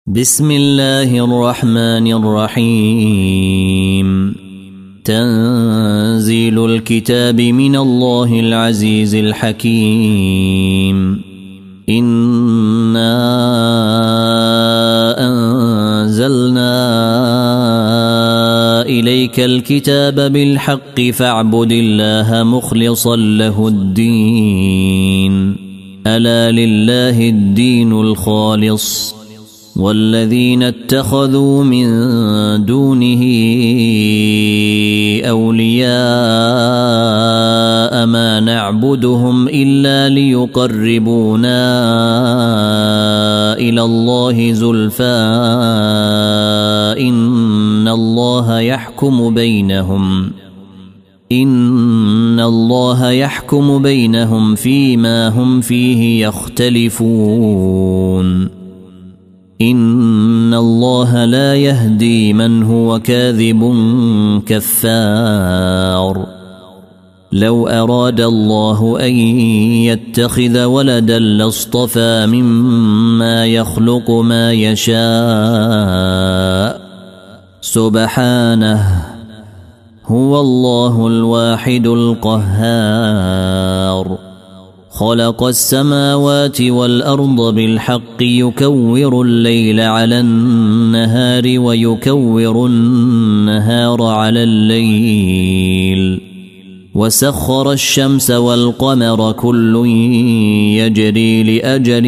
بسم الله الرحمن الرحيم. تنزيل الكتاب من الله العزيز الحكيم. إنا أنزلنا إليك الكتاب بالحق فاعبد الله مخلصا له الدين. ألا لله الدين الخالص والذين اتخذوا من دونه أولياء ما نعبدهم إلا ليقربونا إلى الله زلفى إن الله يحكم بينهم فيما هم فيه يختلفون. إن الله لا يهدي من هو كاذب كفار. لو أراد الله أن يتخذ ولدا لاصطفى مما يخلق ما يشاء سبحانه هو الله الواحد القهار. خلق السماوات والأرض بالحق يكور الليل على النهار ويكور النهار على الليل وسخر الشمس والقمر كل يجري لأجل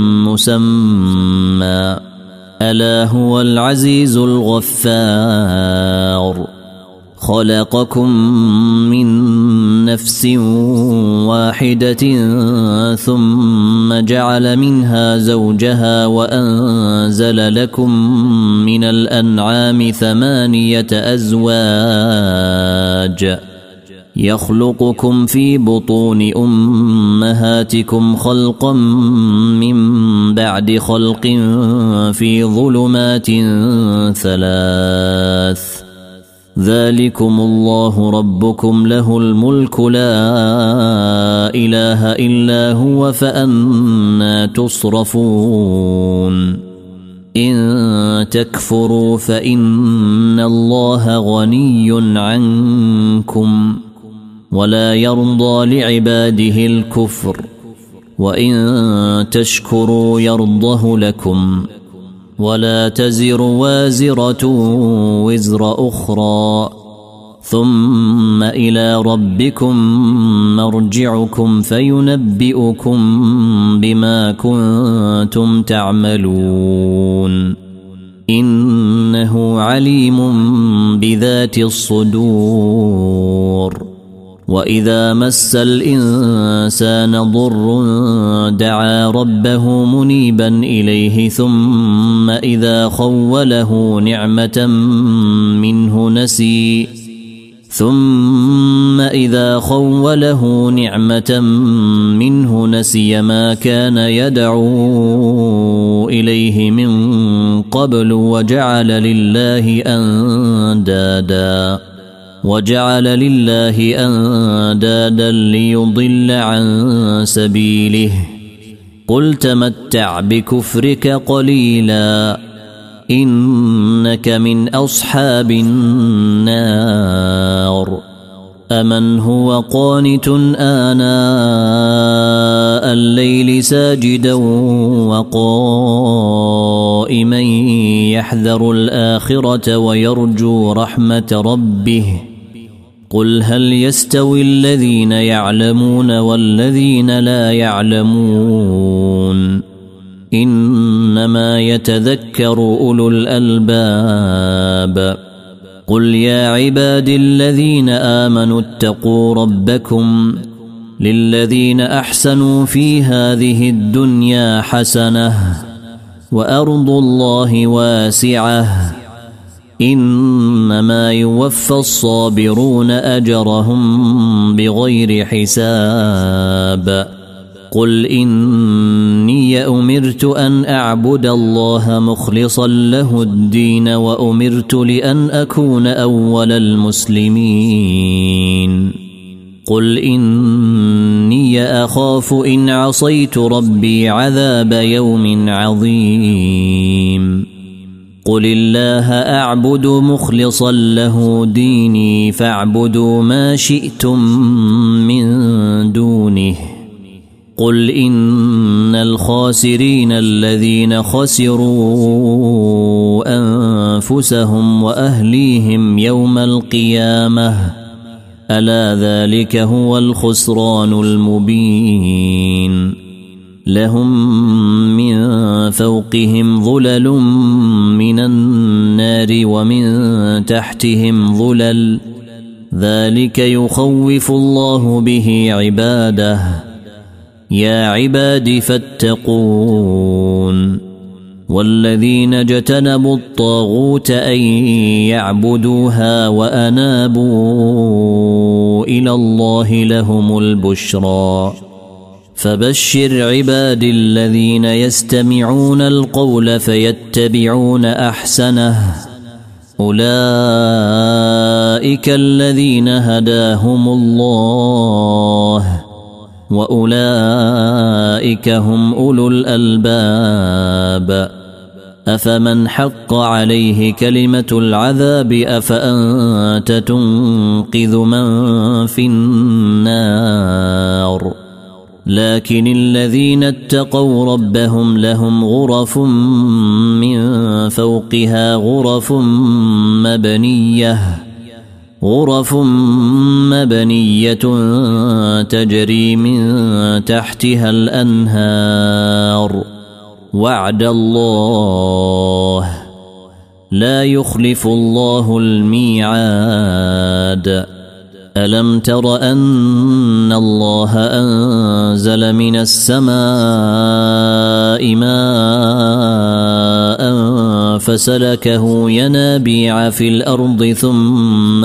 مسمى ألا هو العزيز الغفار. خلقكم من نفس واحدة ثم جعل منها زوجها وأنزل لكم من الأنعام 8 أزواج يخلقكم في بطون أمهاتكم خلقا من بعد خلق في ظلمات 3. ذلكم الله ربكم له الملك لا إله إلا هو فأنى تصرفون. إن تكفروا فإن الله غني عنكم ولا يرضى لعباده الكفر وإن تشكروا يرضه لكم ولا تزر وازرة وزر أخرى ثم إلى ربكم مرجعكم فينبئكم بما كنتم تعملون. إنه عليم بذات الصدور. وإذا مس الإنسان ضر دعا ربه منيبا إليه ثم إذا خوله نعمة منه نسي ما كان يدعو إليه من قبل وجعل لله أندادا ليضل عن سبيله. قل تمتع بكفرك قليلا إنك من أصحاب النار. أمن هو قانت آناء الليل ساجدا وقائما يحذر الآخرة ويرجو رحمة ربه. قل هل يستوي الذين يعلمون والذين لا يعلمون إنما يتذكر أولو الألباب. قل يا عبادي الذين آمنوا اتقوا ربكم للذين أحسنوا في هذه الدنيا حسنة وأرض الله واسعة إنما يوفى الصابرون أجرهم بغير حساب. قل إني أمرت أن أعبد الله مخلصا له الدين وأمرت لأن أكون أول المسلمين. قل إني أخاف إن عصيت ربي عذاب يوم عظيم قل الله أعبد مخلصا له ديني فاعبدوا ما شئتم من دونه قل إن الخاسرين الذين خسروا أنفسهم وأهليهم يوم القيامة ألا ذلك هو الخسران المبين لهم من فوقهم ظلل من النار ومن تحتهم ظلل ذلك يخوف الله به عباده يا عباد فاتقون والذين اجتنبوا الطاغوت أن يعبدوها وأنابوا إلى الله لهم البشرى فبشر عبادي الذين يستمعون القول فيتبعون أحسنه أولئك الذين هداهم الله وأولئك هم أولو الألباب أفمن حق عليه كلمة العذاب أفأنت تنقذ من في النار لكن الذين اتقوا ربهم لهم غرف من فوقها غرف مبنية تجري من تحتها الأنهار وعد الله لا يخلف الله الميعاد ألم تر أن الله أنزل من السماء ماء فسلكه ينابيع في الأرض ثم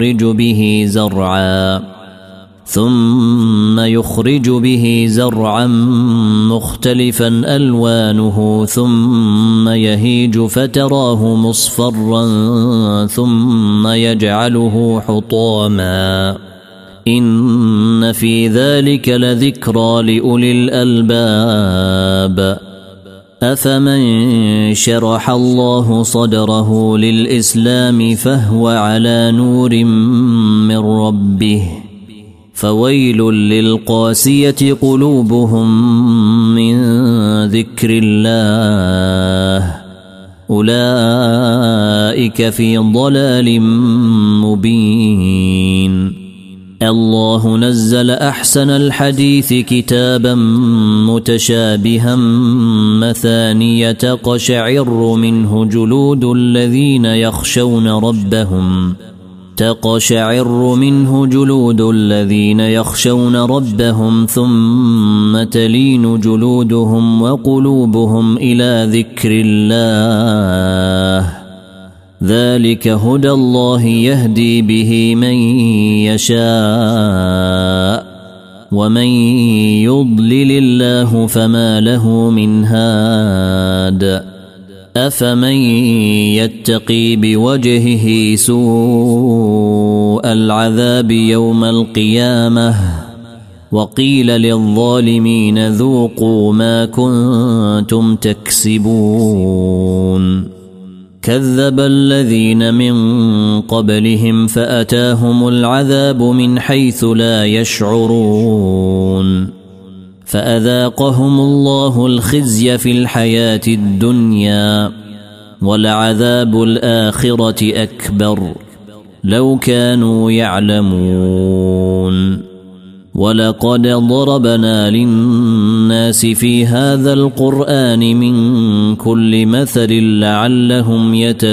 يخرج به زرعا مختلفا ألوانه ثم يهيج فتراه مصفرا ثم يجعله حطاما إن في ذلك لذكرى لأولي الألباب أفمن شرح الله صدره للإسلام فهو على نور من ربه فويل للقاسية قلوبهم من ذكر الله أولئك في ضلال مبين الله نزل أحسن الحديث كتابا متشابها مثانية تقشعر منه جلود الذين يخشون ربهم ثم تلين جلودهم وقلوبهم إلى ذكر الله ذلك هدى الله يهدي به من يشاء ومن يضلل الله فما له من هاد أفمن يتقي بوجهه سوء العذاب يوم القيامة وقيل للظالمين ذوقوا ما كنتم تكسبون كذب الذين من قبلهم فأتاهم العذاب من حيث لا يشعرون فأذاقهم الله الخزي في الحياة الدنيا ولعذاب الآخرة أكبر لو كانوا يعلمون ولقد ضربنا للناس في هذا القرآن من كل مثل لعلهم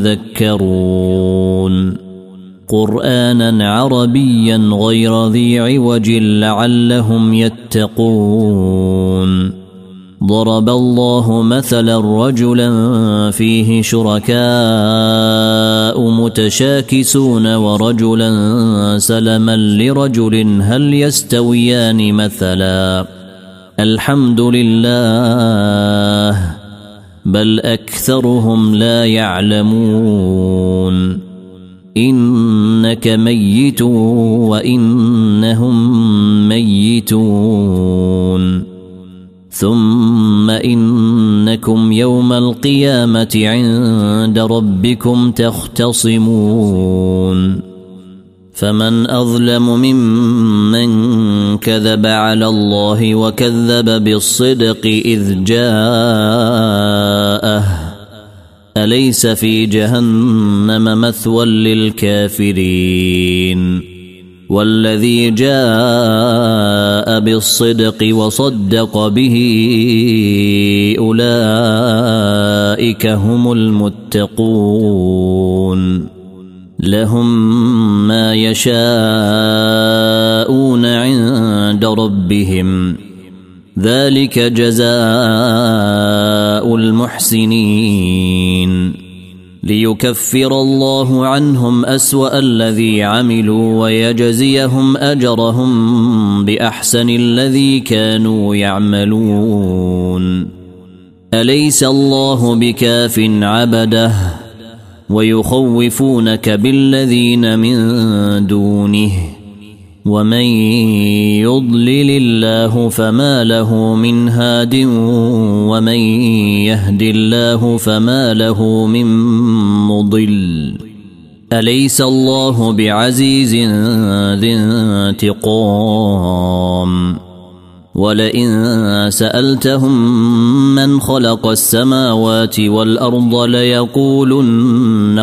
يتذكرون قرآنا عربيا غير ذي عوج لعلهم يتقون ضرب الله مثلا رجلا فيه شركاء متشاكسون ورجلا سلما لرجل هل يستويان مثلا الحمد لله بل أكثرهم لا يعلمون إنك ميت وإنهم ميتون ثم إنكم يوم القيامة عند ربكم تختصمون فمن أظلم ممن كذب على الله وكذب بالصدق إذ جاءه أليس في جهنم مثوى للكافرين والذي جاء بالصدق وصدق به أولئك هم المتقون لهم ما يشاءون عند ربهم ذلك جزاء المحسنين ليكفر الله عنهم أسوأ الذي عملوا ويجزيهم أجرهم بأحسن الذي كانوا يعملون أليس الله بكاف عبده ويخوفونك بالذين من دونه ومن يضلل الله فما له من هاد ومن يهد الله فما له من مضل أليس الله بعزيز ذي انتقام ولئن سألتهم من خلق السماوات والأرض ليقولن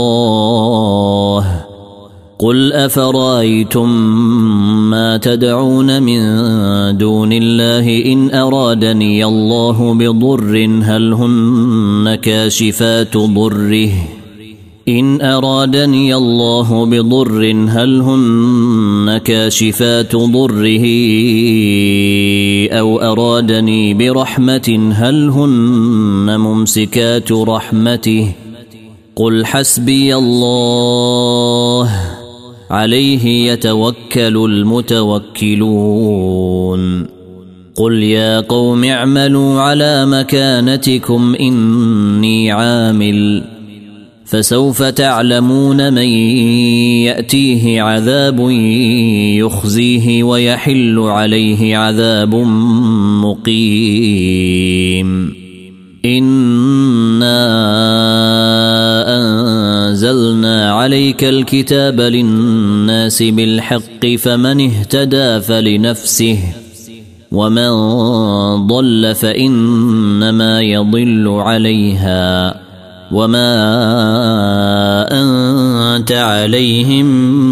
الله قل أفرأيتم ما تدعون من دون الله إن أرادني الله بضر هل هن كاشفات ضره إن أرادني الله بضر هل هن كاشفات ضره أو أرادني برحمة هل هن ممسكات رحمته قل حسبي الله عليه يتوكل المتوكلون قل يا قوم اعملوا على مكانتكم إني عامل فسوف تعلمون من يأتيه عذاب يخزيه ويحل عليه عذاب مقيم إنا أنزلنا عليك الكتاب للناس بالحق فمن اهتدى فلنفسه ومن ضل فإنما يضل عليها وما أنت عليهم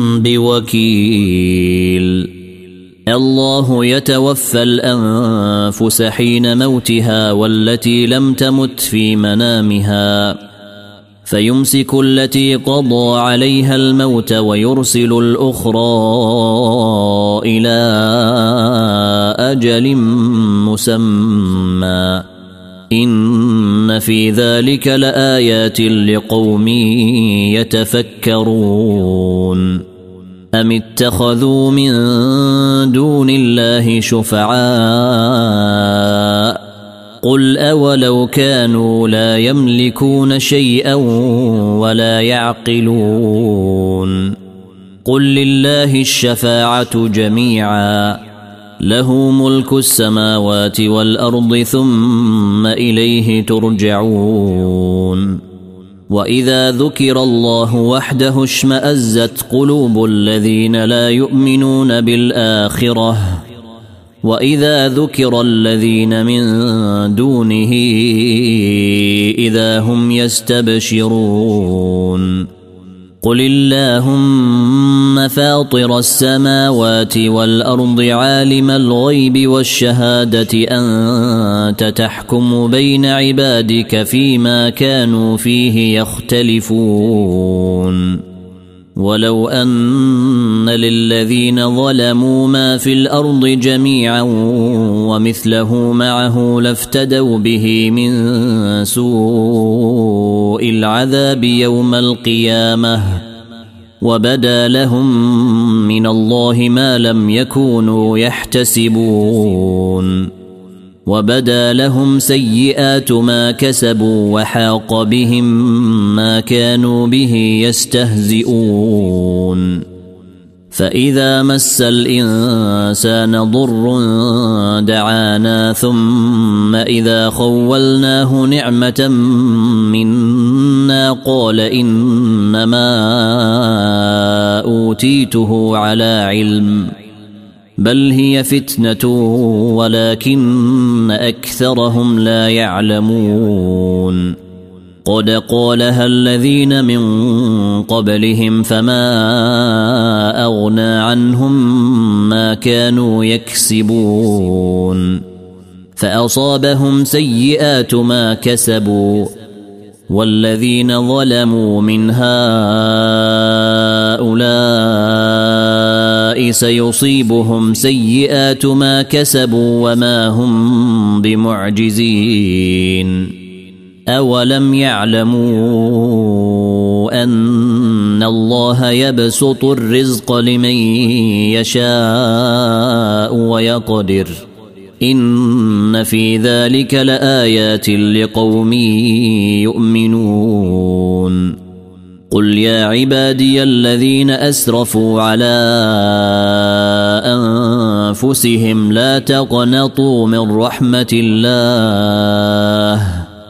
بوكيل الله يتوفى الأنفس حين موتها والتي لم تمت في منامها فيمسك التي قضى عليها الموت ويرسل الأخرى إلى أجل مسمى إن في ذلك لآيات لقوم يتفكرون أم اتخذوا من دون الله شفعاء قل أولو كانوا لا يملكون شيئا ولا يعقلون قل لله الشفاعة جميعا له ملك السماوات والأرض ثم إليه ترجعون وإذا ذكر الله وحده اشمأزت قلوب الذين لا يؤمنون بالآخرة وإذا ذكر الذين من دونه إذا هم يستبشرون قل اللهم فاطر السماوات والأرض عالم الغيب والشهادة أنت تحكم بين عبادك فيما كانوا فيه يختلفون ولو أن للذين ظلموا ما في الأرض جميعا ومثله معه لافتدوا به من سوء العذاب يوم القيامة وبدا لهم من الله ما لم يكونوا يحتسبون وبدا لهم سيئات ما كسبوا وحاق بهم ما كانوا به يستهزئون فإذا مس الإنسان ضر دعانا ثم إذا خولناه نعمة منا قال إنما أوتيته على علم بل هي فتنة ولكن أكثرهم لا يعلمون قد قالها الذين من قبلهم فما أغنى عنهم ما كانوا يكسبون فأصابهم سيئات ما كسبوا والذين ظلموا من هؤلاء سيصيبهم سيئات ما كسبوا وما هم بمعجزين أولم يعلموا أن الله يبسط الرزق لمن يشاء ويقدر إن في ذلك لآيات لقوم يؤمنون قل يا عبادي الذين أسرفوا على أنفسهم لا تقنطوا من رحمة الله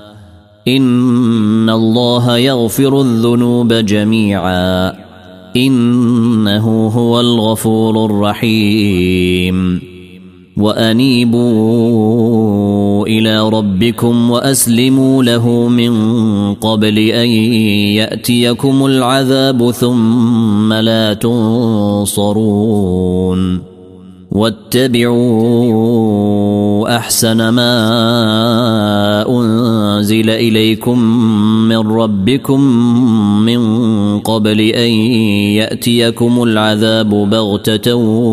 إن الله يغفر الذنوب جميعا إنه هو الغفور الرحيم وأنيبوا إلى ربكم وأسلموا له من قبل أن يأتيكم العذاب ثم لا تنصرون واتبعوا أحسن ما أنزل إليكم من ربكم من قبل أن يأتيكم العذاب بغتة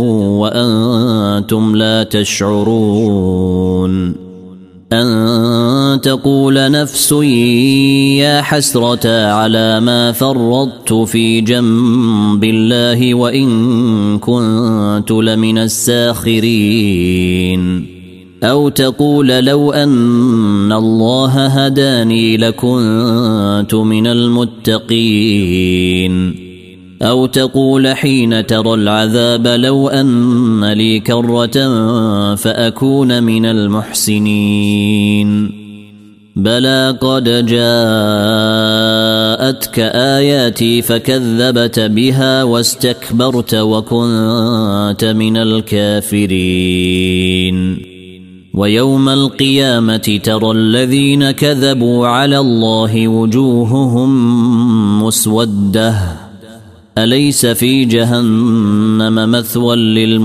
وأنتم لا تشعرون أن تقول نفس يا حسرة على ما فرطت في جنب الله وإن كنت لمن الساخرين أو تقول لو أن الله هداني لكنت من المتقين أو تقول حين ترى العذاب لو أن لي كرة فأكون من المحسنين بلى قد جاءتك آياتي فكذبت بها واستكبرت وكنت من الكافرين ويوم القيامة ترى الذين كذبوا على الله وجوههم مسودة أليس في جهنم مثوى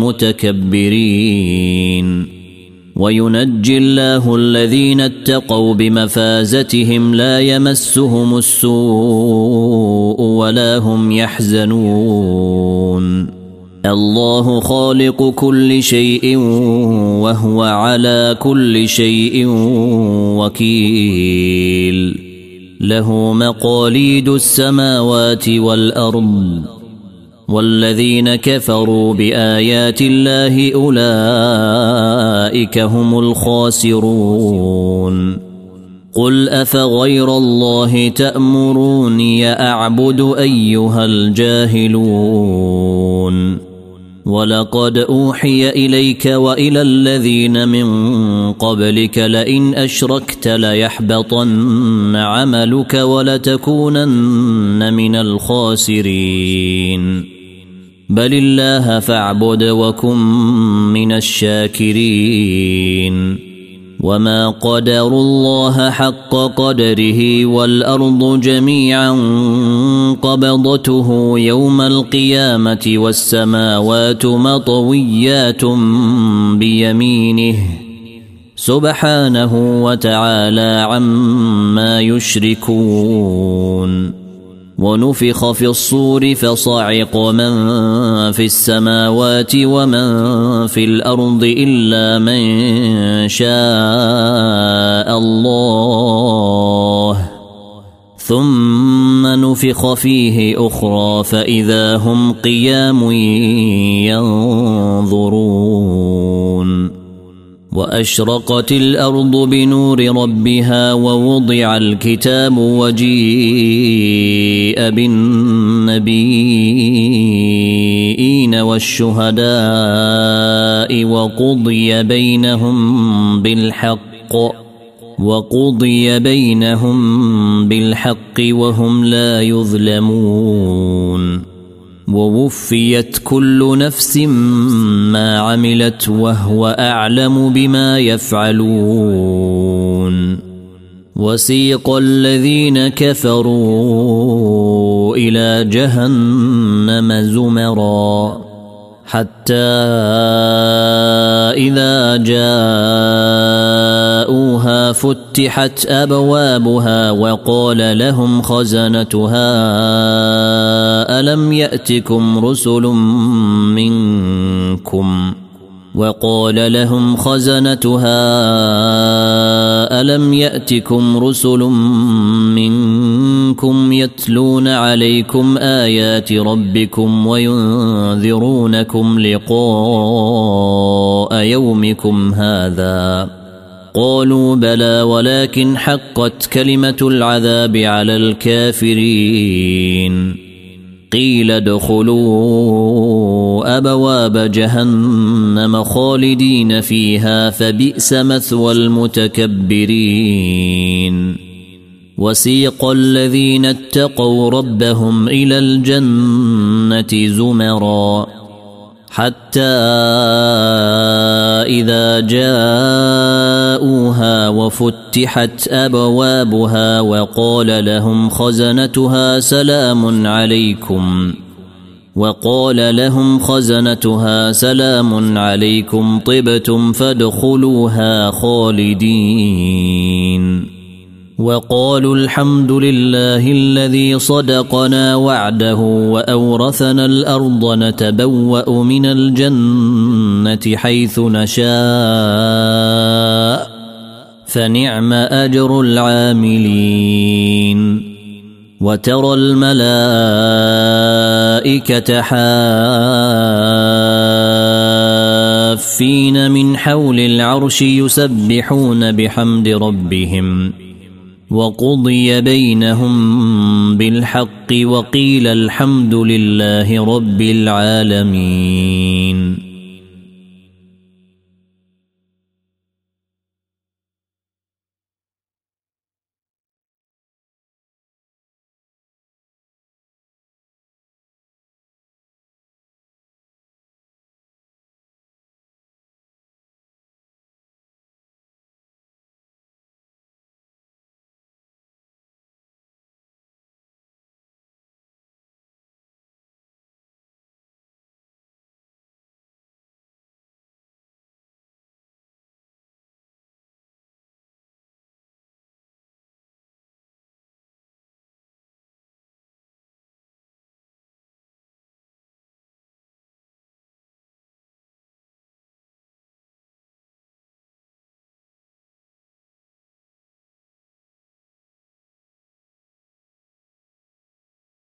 للمتكبرين وينجي الله الذين اتقوا بمفازتهم لا يمسهم السوء ولا هم يحزنون الله خالق كل شيء وهو على كل شيء وكيل له مقاليد السماوات والأرض والذين كفروا بآيات الله أولئك هم الخاسرون قل أفغير الله تأمروني أعبد أيها الجاهلون ولقد أوحي إليك وإلى الذين من قبلك لئن أشركت ليحبطن عملك ولتكونن من الخاسرين بل الله فاعبد وكن من الشاكرين وما قدروا الله حق قدره والأرض جميعا قبضته يوم القيامة والسماوات مطويات بيمينه سبحانه وتعالى عما يشركون ونفخ في الصور فصعق من في السماوات ومن في الأرض إلا من شاء الله ثم نفخ فيه أخرى فإذا هم قيام ينظرون وأشرقت الأرض بنور ربها ووضع الكتاب وجيء بالنبيين والشهداء وقضي بينهم بالحق وهم لا يظلمون ووفيت كل نفس ما عملت وهو أعلم بما يفعلون وسيق الذين كفروا إلى جهنم زمرا حتى إذا جاءوها فتحت أبوابها وقال لهم خزنتها ألم يأتكم رسل منكم يتلون عليكم آيات ربكم وينذرونكم لقاء يومكم هذا قالوا بلى ولكن حقت كلمة العذاب على الكافرين قيل ادخلوا أبواب جهنم خالدين فيها فبئس مثوى المتكبرين وسيق الذين اتقوا ربهم إلى الجنة زمرا حتى إذا جاءوها وفتحت أبوابها وقال لهم خزنتها سلام عليكم طبتم فادخلوها خالدين وقالوا الحمد لله الذي صدقنا وعده وأورثنا الأرض نتبوأ من الجنة حيث نشاء فنعم أجر العاملين وترى الملائكة حافين من حول العرش يسبحون بحمد ربهم وقضي بينهم بالحق وقيل الحمد لله رب العالمين.